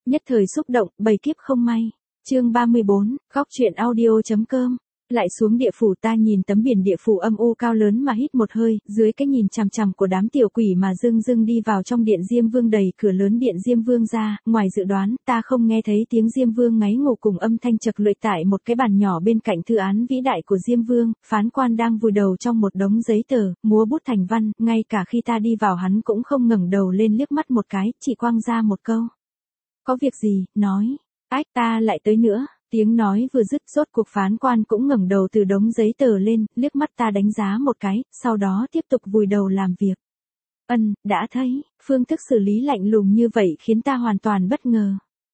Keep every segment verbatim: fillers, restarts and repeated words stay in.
Nhất thời xúc động, bầy kiếp không may. Chương ba mươi bốn, góc truyện audio.com. Lại xuống địa phủ, ta nhìn tấm biển địa phủ âm u cao lớn mà hít một hơi, dưới cái nhìn chằm chằm của đám tiểu quỷ mà dưng dưng đi vào trong điện Diêm Vương. Đẩy cửa lớn điện Diêm Vương ra, ngoài dự đoán, ta không nghe thấy tiếng Diêm Vương ngáy ngủ cùng âm thanh chật lưỡi tại một cái bàn nhỏ bên cạnh thư án vĩ đại của Diêm Vương. Phán quan đang vùi đầu trong một đống giấy tờ, múa bút thành văn, ngay cả khi ta đi vào hắn cũng không ngẩng đầu lên liếc mắt một cái, chỉ quăng ra một câu: "Có việc gì, nói." Ách, ta lại tới nữa. Tiếng nói vừa dứt, rốt cuộc phán quan cũng ngẩng đầu từ đống giấy tờ lên, liếc mắt ta đánh giá một cái, sau đó tiếp tục vùi đầu làm việc. Ân, đã thấy, phương thức xử lý lạnh lùng như vậy khiến ta hoàn toàn bất ngờ.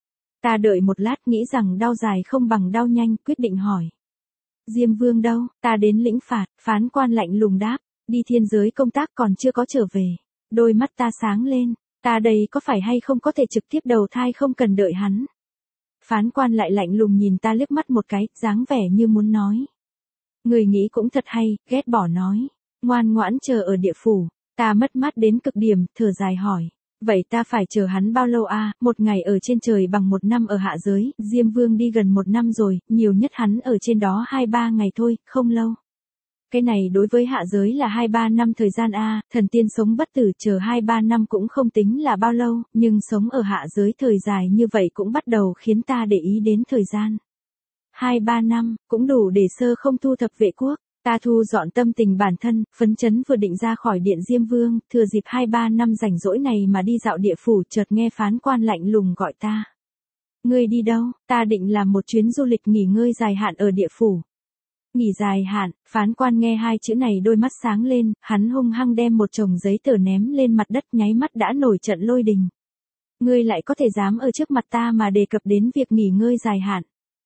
Ta đợi một lát nghĩ rằng đau dài không bằng đau nhanh, quyết định hỏi: Diêm Vương đâu? Ta đến lĩnh phạt. Phán quan lạnh lùng đáp: Đi thiên giới công tác còn chưa có trở về. Đôi mắt ta sáng lên, ta đây có phải hay không có thể trực tiếp đầu thai không cần đợi hắn? Phán quan lại lạnh lùng nhìn ta liếc mắt một cái, dáng vẻ như muốn nói: Người nghĩ cũng thật hay, ghét bỏ nói: Ngoan ngoãn chờ ở địa phủ. Ta mất mát đến cực điểm, thở dài hỏi: Vậy ta phải chờ hắn bao lâu a? À? Một ngày ở trên trời bằng một năm ở hạ giới, Diêm Vương đi gần một năm rồi, nhiều nhất hắn ở trên đó hai ba ngày thôi, không lâu. Cái này đối với hạ giới là hai ba năm thời gian a, à, thần tiên sống bất tử chờ hai ba năm cũng không tính là bao lâu, nhưng sống ở hạ giới thời dài như vậy cũng bắt đầu khiến ta để ý đến thời gian. hai ba năm, cũng đủ để sơ không thu thập vệ quốc. Ta thu dọn tâm tình bản thân, phấn chấn vừa định ra khỏi điện Diêm Vương, thừa dịp hai ba năm rảnh rỗi này mà đi dạo địa phủ, chợt nghe phán quan lạnh lùng gọi ta. Ngươi đi đâu? Ta định làm một chuyến du lịch nghỉ ngơi dài hạn ở địa phủ. Nghỉ dài hạn? Phán quan nghe hai chữ này đôi mắt sáng lên, hắn hung hăng đem một chồng giấy tờ ném lên mặt đất, nháy mắt đã nổi trận lôi đình. Ngươi lại có thể dám ở trước mặt ta mà đề cập đến việc nghỉ ngơi dài hạn.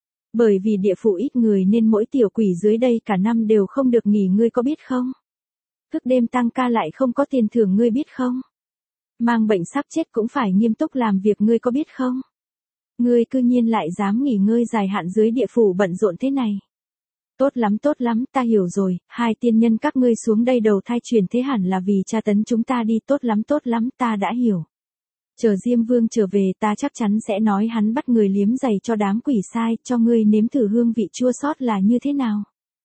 Bởi vì địa phủ ít người nên mỗi tiểu quỷ dưới đây cả năm đều không được nghỉ, ngươi có biết không? Thức đêm tăng ca lại không có tiền thưởng, ngươi biết không? Mang bệnh sắp chết cũng phải nghiêm túc làm việc, ngươi có biết không? Ngươi cư nhiên lại dám nghỉ ngơi dài hạn dưới địa phủ bận rộn thế này. Tốt lắm tốt lắm, ta hiểu rồi, hai tiên nhân các ngươi xuống đây đầu thai chuyển thế hẳn là vì tra tấn chúng ta đi, tốt lắm tốt lắm, ta đã hiểu. Chờ Diêm Vương trở về ta chắc chắn sẽ nói hắn bắt người liếm giày cho đám quỷ sai, cho ngươi nếm thử hương vị chua xót là như thế nào.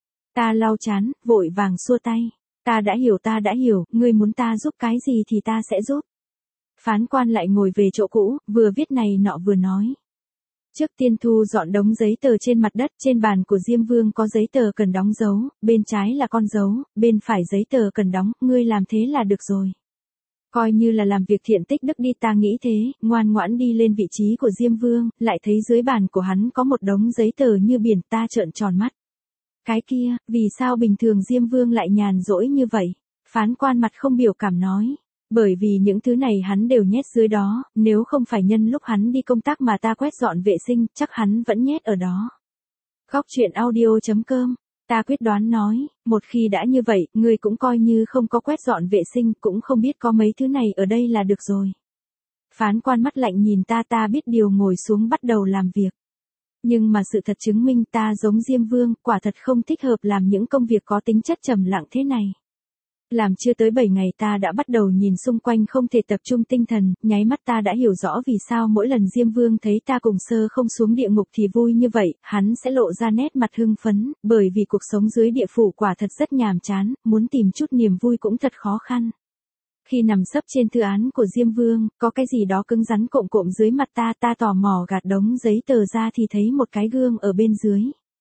Ta lau chán, vội vàng xua tay. Ta đã hiểu ta đã hiểu, ngươi muốn ta giúp cái gì thì ta sẽ giúp. Phán quan lại ngồi về chỗ cũ, vừa viết này nọ vừa nói. Trước tiên thu dọn đống giấy tờ trên mặt đất, trên bàn của Diêm Vương có giấy tờ cần đóng dấu, bên trái là con dấu, bên phải giấy tờ cần đóng, ngươi làm thế là được rồi. Coi như là làm việc thiện tích đức đi, ta nghĩ thế, ngoan ngoãn đi lên vị trí của Diêm Vương, lại thấy dưới bàn của hắn có một đống giấy tờ như biển, ta trợn tròn mắt. Cái kia, vì sao bình thường Diêm Vương lại nhàn rỗi như vậy? Phán quan mặt không biểu cảm nói. Bởi vì những thứ này hắn đều nhét dưới đó, nếu không phải nhân lúc hắn đi công tác mà ta quét dọn vệ sinh, chắc hắn vẫn nhét ở đó. Góc truyện audio.com. Ta quyết đoán nói, một khi đã như vậy, ngươi cũng coi như không có quét dọn vệ sinh, cũng không biết có mấy thứ này ở đây là được rồi. Phán quan mắt lạnh nhìn ta, ta biết điều ngồi xuống bắt đầu làm việc. Nhưng mà sự thật chứng minh ta giống Diêm Vương, quả thật không thích hợp làm những công việc có tính chất trầm lặng thế này. Làm chưa tới bảy ngày ta đã bắt đầu nhìn xung quanh không thể tập trung tinh thần, nháy mắt ta đã hiểu rõ vì sao mỗi lần Diêm Vương thấy ta cùng sơ không xuống địa ngục thì vui như vậy, hắn sẽ lộ ra nét mặt hưng phấn, bởi vì cuộc sống dưới địa phủ quả thật rất nhàm chán, muốn tìm chút niềm vui cũng thật khó khăn. Khi nằm sấp trên thư án của Diêm Vương, có cái gì đó cứng rắn cộm cộm dưới mặt ta, ta tò mò gạt đống giấy tờ ra thì thấy một cái gương ở bên dưới.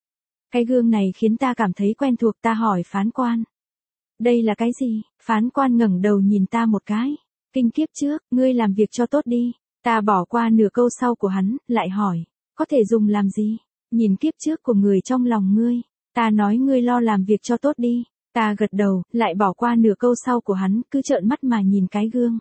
Cái gương này khiến ta cảm thấy quen thuộc, ta hỏi phán quan. Đây là cái gì? Phán quan ngẩng đầu nhìn ta một cái. Kinh kiếp trước, ngươi làm việc cho tốt đi. Ta bỏ qua nửa câu sau của hắn, lại hỏi. Có thể dùng làm gì? Nhìn kiếp trước của người trong lòng ngươi. Ta nói ngươi lo làm việc cho tốt đi. Ta gật đầu, lại bỏ qua nửa câu sau của hắn, cứ trợn mắt mà nhìn cái gương.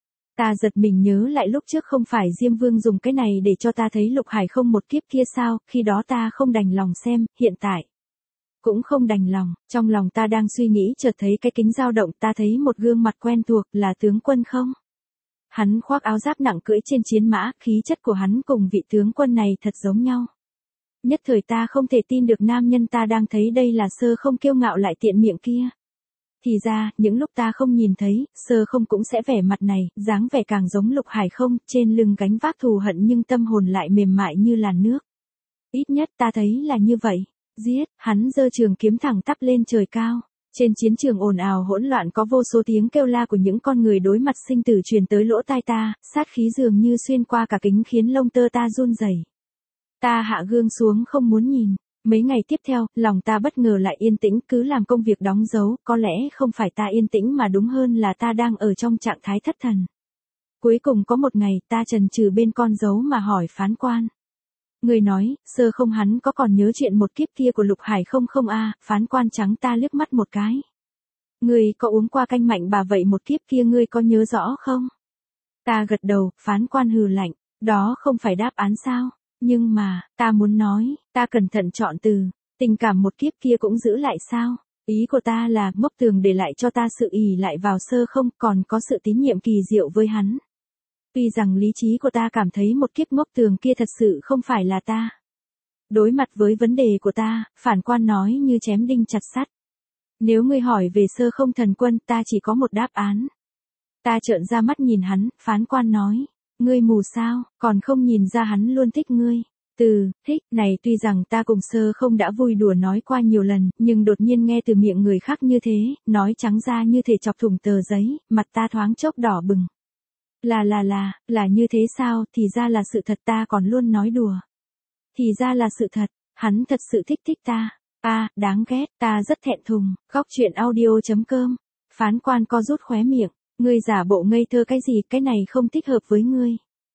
Ta giật mình nhớ lại lúc trước không phải Diêm Vương dùng cái này để cho ta thấy Lục Hải không một kiếp kia sao, khi đó ta không đành lòng xem, hiện tại cũng không đành lòng. Trong lòng ta đang suy nghĩ chợt thấy cái kính dao động, ta thấy một gương mặt quen thuộc, là tướng quân không? Hắn khoác áo giáp nặng cưỡi trên chiến mã, khí chất của hắn cùng vị tướng quân này thật giống nhau. Nhất thời ta không thể tin được nam nhân ta đang thấy đây là sơ không kiêu ngạo lại tiện miệng kia. Thì ra, những lúc ta không nhìn thấy, Sơ Không cũng sẽ vẻ mặt này, dáng vẻ càng giống Lục Hải không, trên lưng gánh vác thù hận nhưng tâm hồn lại mềm mại như làn nước. Ít nhất ta thấy là như vậy. Giết, hắn giơ trường kiếm thẳng tắp lên trời cao. Trên chiến trường ồn ào hỗn loạn có vô số tiếng kêu la của những con người đối mặt sinh tử truyền tới lỗ tai ta, sát khí dường như xuyên qua cả kính khiến lông tơ ta run rẩy. Ta hạ gương xuống không muốn nhìn. Mấy ngày tiếp theo, lòng ta bất ngờ lại yên tĩnh, cứ làm công việc đóng dấu, có lẽ không phải ta yên tĩnh mà đúng hơn là ta đang ở trong trạng thái thất thần. Cuối cùng có một ngày, ta chần chừ bên con dấu mà hỏi phán quan. Người nói, Sơ Không hắn có còn nhớ chuyện một kiếp kia của Lục Hải không không a? Phán quan trắng ta liếc mắt một cái. Người có uống qua canh mạnh bà vậy một kiếp kia ngươi có nhớ rõ không? Ta gật đầu, phán quan hừ lạnh, đó không phải đáp án sao? Nhưng mà, ta muốn nói, ta cẩn thận chọn từ, tình cảm một kiếp kia cũng giữ lại sao? Ý của ta là, Ngốc Tường để lại cho ta sự ỷ lại vào Sơ Không, còn có sự tín nhiệm kỳ diệu với hắn. Tuy rằng lý trí của ta cảm thấy một kiếp Ngốc Tường kia thật sự không phải là ta. Đối mặt với vấn đề của ta, phản quan nói như chém đinh chặt sắt. Nếu ngươi hỏi về Sơ Không thần quân, ta chỉ có một đáp án. Ta trợn ra mắt nhìn hắn, phán quan nói. Ngươi mù sao, còn không nhìn ra hắn luôn thích ngươi. Từ, thích, này tuy rằng ta cùng Sơ Không đã vui đùa nói qua nhiều lần, nhưng đột nhiên nghe từ miệng người khác như thế, nói trắng ra như thể chọc thủng tờ giấy, mặt ta thoáng chốc đỏ bừng. Là là là, là như thế sao, thì ra là sự thật ta còn luôn nói đùa. Thì ra là sự thật, hắn thật sự thích thích ta. À, đáng ghét, ta rất thẹn thùng, góc truyện audio chấm com. Phán quan co rút khóe miệng. Ngươi giả bộ ngây thơ cái gì, cái này không thích hợp với ngươi.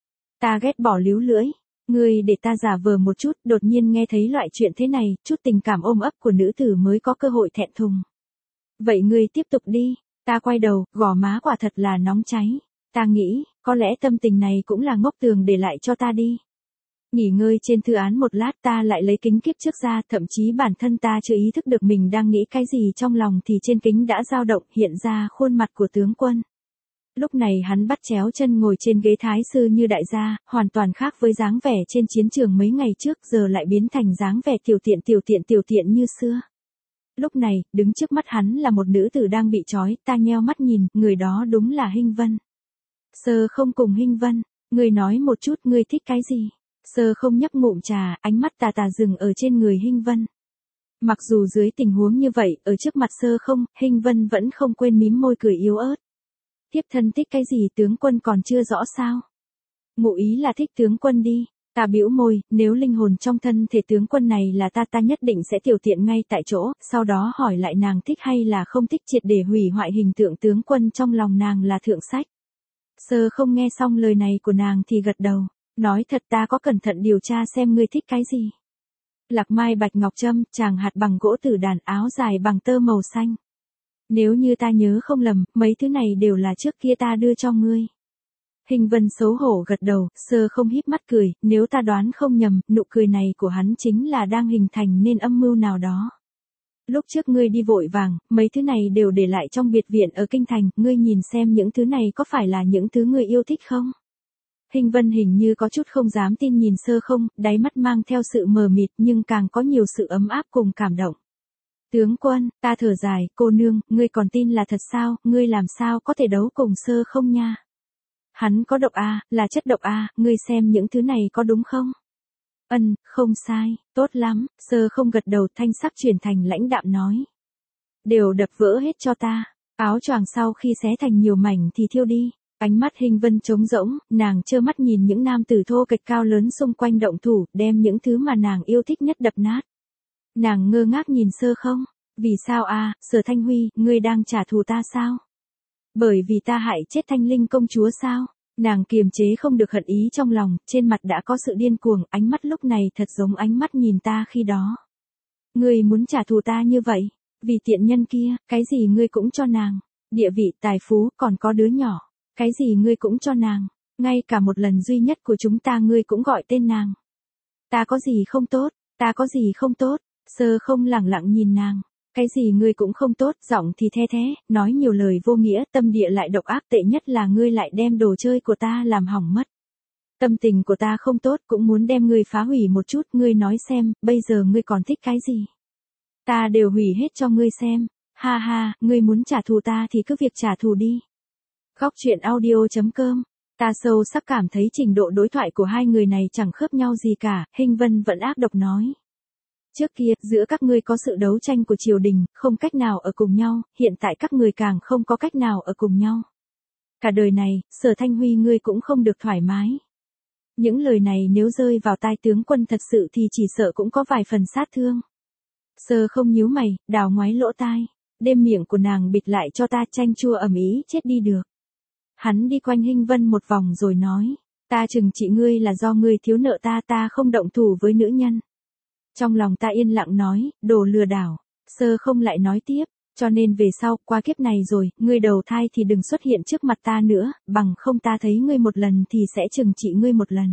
Ta ghét bỏ líu lưỡi. Ngươi để ta giả vờ một chút, đột nhiên nghe thấy loại chuyện thế này, chút tình cảm ôm ấp của nữ tử mới có cơ hội thẹn thùng. Vậy ngươi tiếp tục đi. Ta quay đầu, gò má quả thật là nóng cháy. Ta nghĩ, có lẽ tâm tình này cũng là Ngốc Tường để lại cho ta đi. Nghỉ ngơi trên thư án một lát ta lại lấy kính kiếp trước ra, thậm chí bản thân ta chưa ý thức được mình đang nghĩ cái gì trong lòng thì trên kính đã dao động hiện ra khuôn mặt của tướng quân. Lúc này hắn bắt chéo chân ngồi trên ghế thái sư như đại gia, hoàn toàn khác với dáng vẻ trên chiến trường mấy ngày trước, giờ lại biến thành dáng vẻ tiểu tiện tiểu tiện tiểu tiện như xưa. Lúc này, đứng trước mắt hắn là một nữ tử đang bị trói, ta nheo mắt nhìn, người đó đúng là Hinh Vân. Sơ Không cùng Hinh Vân, ngươi nói một chút ngươi thích cái gì? Sơ Không nhấp ngụm trà, ánh mắt tà tà dừng ở trên người Hinh Vân. Mặc dù dưới tình huống như vậy, ở trước mặt Sơ Không, Hinh Vân vẫn không quên mím môi cười yếu ớt. Tiếp thân thích cái gì tướng quân còn chưa rõ sao? Ngụ ý là thích tướng quân đi. Ta bĩu môi, nếu linh hồn trong thân thể tướng quân này là ta ta nhất định sẽ tiểu tiện ngay tại chỗ, sau đó hỏi lại nàng thích hay là không thích triệt để hủy hoại hình tượng tướng quân trong lòng nàng là thượng sách. Sơ Không nghe xong lời này của nàng thì gật đầu. Nói thật ta có cẩn thận điều tra xem ngươi thích cái gì. Lạc mai bạch ngọc trâm, tràng hạt bằng gỗ tử đàn, áo dài bằng tơ màu xanh. Nếu như ta nhớ không lầm, mấy thứ này đều là trước kia ta đưa cho ngươi. Hinh Vân xấu hổ gật đầu, Sơ Không híp mắt cười, nếu ta đoán không nhầm, nụ cười này của hắn chính là đang hình thành nên âm mưu nào đó. Lúc trước ngươi đi vội vàng, mấy thứ này đều để lại trong biệt viện ở kinh thành, ngươi nhìn xem những thứ này có phải là những thứ ngươi yêu thích không? Hinh Vân hình như có chút không dám tin nhìn Sơ Không, đáy mắt mang theo sự mờ mịt nhưng càng có nhiều sự ấm áp cùng cảm động. Tướng quân, ta thở dài, cô nương, ngươi còn tin là thật sao, ngươi làm sao có thể đấu cùng Sơ Không nha? Hắn có độc a, là chất độc a, ngươi xem những thứ này có đúng không? Ân, không sai, tốt lắm, Sơ Không gật đầu thanh sắc chuyển thành lãnh đạm nói. Đều đập vỡ hết cho ta, áo choàng sau khi xé thành nhiều mảnh thì thiêu đi. Ánh mắt Hinh Vân trống rỗng, nàng trơ mắt nhìn những nam tử thô kệch cao lớn xung quanh động thủ, đem những thứ mà nàng yêu thích nhất đập nát. Nàng ngơ ngác nhìn Sơ Không, vì sao a, Sở Thanh Huy, ngươi đang trả thù ta sao? Bởi vì ta hại chết Thanh Linh công chúa sao? Nàng kiềm chế không được hận ý trong lòng, trên mặt đã có sự điên cuồng, ánh mắt lúc này thật giống ánh mắt nhìn ta khi đó. Ngươi muốn trả thù ta như vậy, vì tiện nhân kia, cái gì ngươi cũng cho nàng, địa vị, tài phú, còn có đứa nhỏ. Cái gì ngươi cũng cho nàng, ngay cả một lần duy nhất của chúng ta ngươi cũng gọi tên nàng. Ta có gì không tốt, ta có gì không tốt, Sơ Không lẳng lặng nhìn nàng. Cái gì ngươi cũng không tốt, giọng thì the thế, nói nhiều lời vô nghĩa, tâm địa lại độc ác, tệ nhất là ngươi lại đem đồ chơi của ta làm hỏng mất. Tâm tình của ta không tốt, cũng muốn đem ngươi phá hủy một chút, ngươi nói xem, bây giờ ngươi còn thích cái gì? Ta đều hủy hết cho ngươi xem. Ha ha, ngươi muốn trả thù ta thì cứ việc trả thù đi. Góc truyện audio.com. Ta sâu sắc cảm thấy trình độ đối thoại của hai người này chẳng khớp nhau gì cả, Hinh Vân vẫn ác độc nói. Trước kia, giữa các ngươi có sự đấu tranh của triều đình, không cách nào ở cùng nhau, hiện tại các người càng không có cách nào ở cùng nhau. Cả đời này, Sở Thanh Huy ngươi cũng không được thoải mái. Những lời này nếu rơi vào tai tướng quân thật sự thì chỉ sợ cũng có vài phần sát thương. Sơ không nhíu mày, đào ngoái lỗ tai, đêm miệng của nàng bịt lại cho ta, chanh chua ầm ĩ chết đi được. Hắn đi quanh Hinh Vân một vòng rồi nói, ta trừng trị ngươi là do ngươi thiếu nợ ta, ta không động thủ với nữ nhân. Trong lòng ta yên lặng nói, đồ lừa đảo. Sơ không lại nói tiếp, cho nên về sau, qua kiếp này rồi, ngươi đầu thai thì đừng xuất hiện trước mặt ta nữa, bằng không ta thấy ngươi một lần thì sẽ trừng trị ngươi một lần.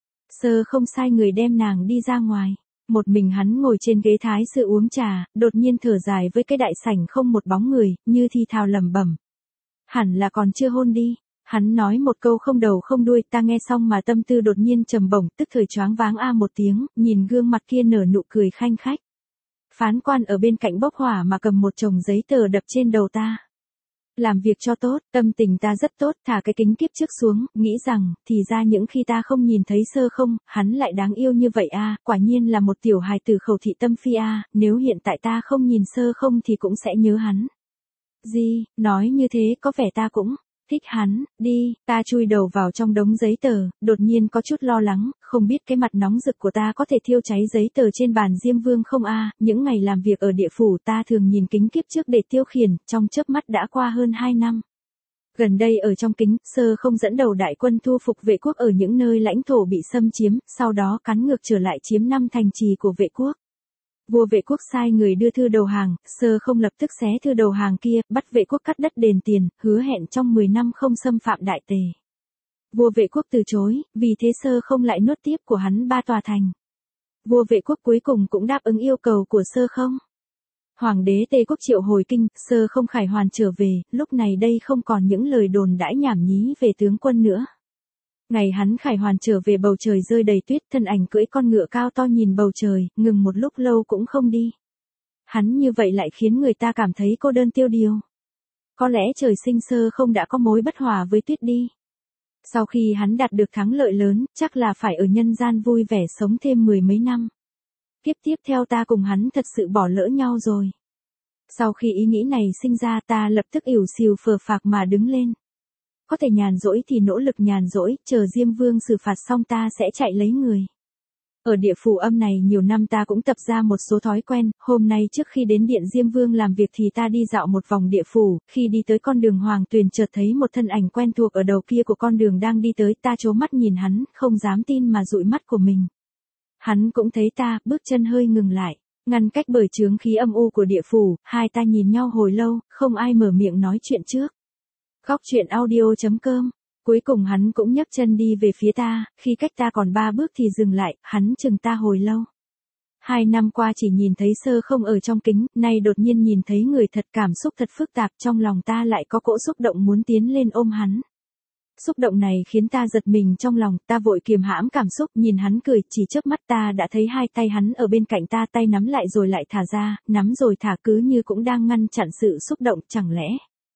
Sơ không sai người đem nàng đi ra ngoài. Một mình hắn ngồi trên ghế thái sư uống trà, đột nhiên thở dài với cái đại sảnh không một bóng người, như thi thào lẩm bẩm. Hẳn là còn chưa hôn đi. Hắn nói một câu không đầu không đuôi, ta nghe xong mà tâm tư đột nhiên trầm bổng, tức thời choáng váng a một tiếng, nhìn gương mặt kia nở nụ cười khanh khách. Phán quan ở bên cạnh bốc hỏa mà cầm một chồng giấy tờ đập trên đầu ta. Làm việc cho tốt, tâm tình ta rất tốt, thả cái kính kiếp trước xuống, nghĩ rằng, thì ra những khi ta không nhìn thấy Sơ không, hắn lại đáng yêu như vậy a, quả nhiên là một tiểu hài tử khẩu thị tâm phi a, nếu hiện tại ta không nhìn Sơ không thì cũng sẽ nhớ hắn. Gì, nói như thế có vẻ ta cũng thích hắn, đi, ta chui đầu vào trong đống giấy tờ, đột nhiên có chút lo lắng, không biết cái mặt nóng rực của ta có thể thiêu cháy giấy tờ trên bàn Diêm Vương không a, những ngày làm việc ở địa phủ ta thường nhìn kính kiếp trước để tiêu khiển, trong chớp mắt đã qua hơn hai năm. Gần đây ở trong kính, Sơ không dẫn đầu đại quân thu phục vệ quốc ở những nơi lãnh thổ bị xâm chiếm, sau đó cắn ngược trở lại chiếm năm thành trì của vệ quốc. Vua vệ quốc sai người đưa thư đầu hàng, Sơ không lập tức xé thư đầu hàng kia, bắt vệ quốc cắt đất đền tiền, hứa hẹn trong mười năm không xâm phạm đại tề. Vua vệ quốc từ chối, vì thế Sơ không lại nuốt tiếp của hắn ba tòa thành. Vua vệ quốc cuối cùng cũng đáp ứng yêu cầu của Sơ không. Hoàng đế Tề quốc triệu hồi kinh, Sơ không khải hoàn trở về, lúc này đây không còn những lời đồn đãi nhảm nhí về tướng quân nữa. Ngày hắn khải hoàn trở về bầu trời rơi đầy tuyết, thân ảnh cưỡi con ngựa cao to nhìn bầu trời, ngừng một lúc lâu cũng không đi. Hắn như vậy lại khiến người ta cảm thấy cô đơn tiêu điều. Có lẽ trời sinh Sơ không đã có mối bất hòa với tuyết đi. Sau khi hắn đạt được thắng lợi lớn, chắc là phải ở nhân gian vui vẻ sống thêm mười mấy năm. Tiếp tiếp theo ta cùng hắn thật sự bỏ lỡ nhau rồi. Sau khi ý nghĩ này sinh ra ta lập tức ỉu xìu phờ phạc mà đứng lên. Có thể nhàn rỗi thì nỗ lực nhàn rỗi, chờ Diêm Vương xử phạt xong ta sẽ chạy lấy người. Ở địa phủ âm này nhiều năm ta cũng tập ra một số thói quen, hôm nay trước khi đến điện Diêm Vương làm việc thì ta đi dạo một vòng địa phủ, khi đi tới con đường Hoàng Tuyền chợt thấy một thân ảnh quen thuộc ở đầu kia của con đường đang đi tới, ta trố mắt nhìn hắn, không dám tin mà dụi mắt của mình. Hắn cũng thấy ta, bước chân hơi ngừng lại, ngăn cách bởi chướng khí âm u của địa phủ, hai ta nhìn nhau hồi lâu, không ai mở miệng nói chuyện trước. Góc truyện audio.com. Cuối cùng hắn cũng nhấc chân đi về phía ta, khi cách ta còn ba bước thì dừng lại, hắn chừng ta hồi lâu. Hai năm qua chỉ nhìn thấy Sơ không ở trong kính, nay đột nhiên nhìn thấy người thật, cảm xúc thật phức tạp, trong lòng ta lại có cỗ xúc động muốn tiến lên ôm hắn. Xúc động này khiến ta giật mình trong lòng, ta vội kiềm hãm cảm xúc, nhìn hắn cười, chỉ chớp mắt ta đã thấy hai tay hắn ở bên cạnh ta, tay nắm lại rồi lại thả ra, nắm rồi thả cứ như cũng đang ngăn chặn sự xúc động, chẳng lẽ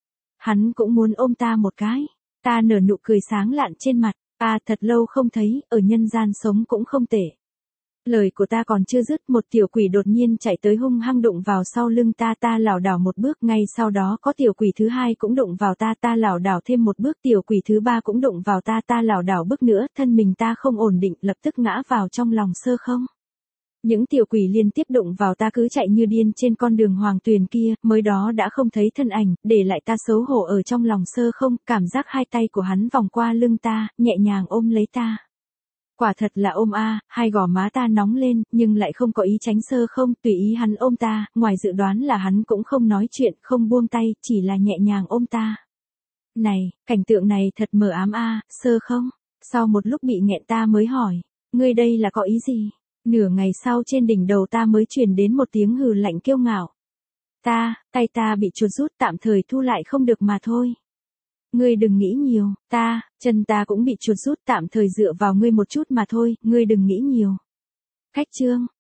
hắn cũng muốn ôm ta một cái. Ta nở nụ cười sáng lạn trên mặt, ta thật lâu không thấy, ở nhân gian sống cũng không tệ. Lời của ta còn chưa dứt, một tiểu quỷ đột nhiên chạy tới hung hăng đụng vào sau lưng ta, ta lảo đảo một bước, ngay sau đó có tiểu quỷ thứ hai cũng đụng vào ta, ta lảo đảo thêm một bước, tiểu quỷ thứ ba cũng đụng vào ta, ta lảo đảo bước nữa, thân mình ta không ổn định, lập tức ngã vào trong lòng Sơ không. Những tiểu quỷ liên tiếp đụng vào ta cứ chạy như điên trên con đường Hoàng Tuyền kia, mới đó đã không thấy thân ảnh, để lại ta xấu hổ ở trong lòng Sơ không, cảm giác hai tay của hắn vòng qua lưng ta, nhẹ nhàng ôm lấy ta. Quả thật là ôm a, hai gò má ta nóng lên, nhưng lại không có ý tránh Sơ không, tùy ý hắn ôm ta, ngoài dự đoán là hắn cũng không nói chuyện, không buông tay, chỉ là nhẹ nhàng ôm ta. Này, cảnh tượng này thật mờ ám a, Sơ không. Sau một lúc bị nghẹn ta mới hỏi, ngươi đây là có ý gì? Nửa ngày sau trên đỉnh đầu ta mới truyền đến một tiếng hừ lạnh kiêu ngạo. Ta, tay ta bị chuột rút, tạm thời thu lại không được mà thôi. Ngươi đừng nghĩ nhiều, ta, chân ta cũng bị chuột rút, tạm thời dựa vào ngươi một chút mà thôi, ngươi đừng nghĩ nhiều. Cách chương.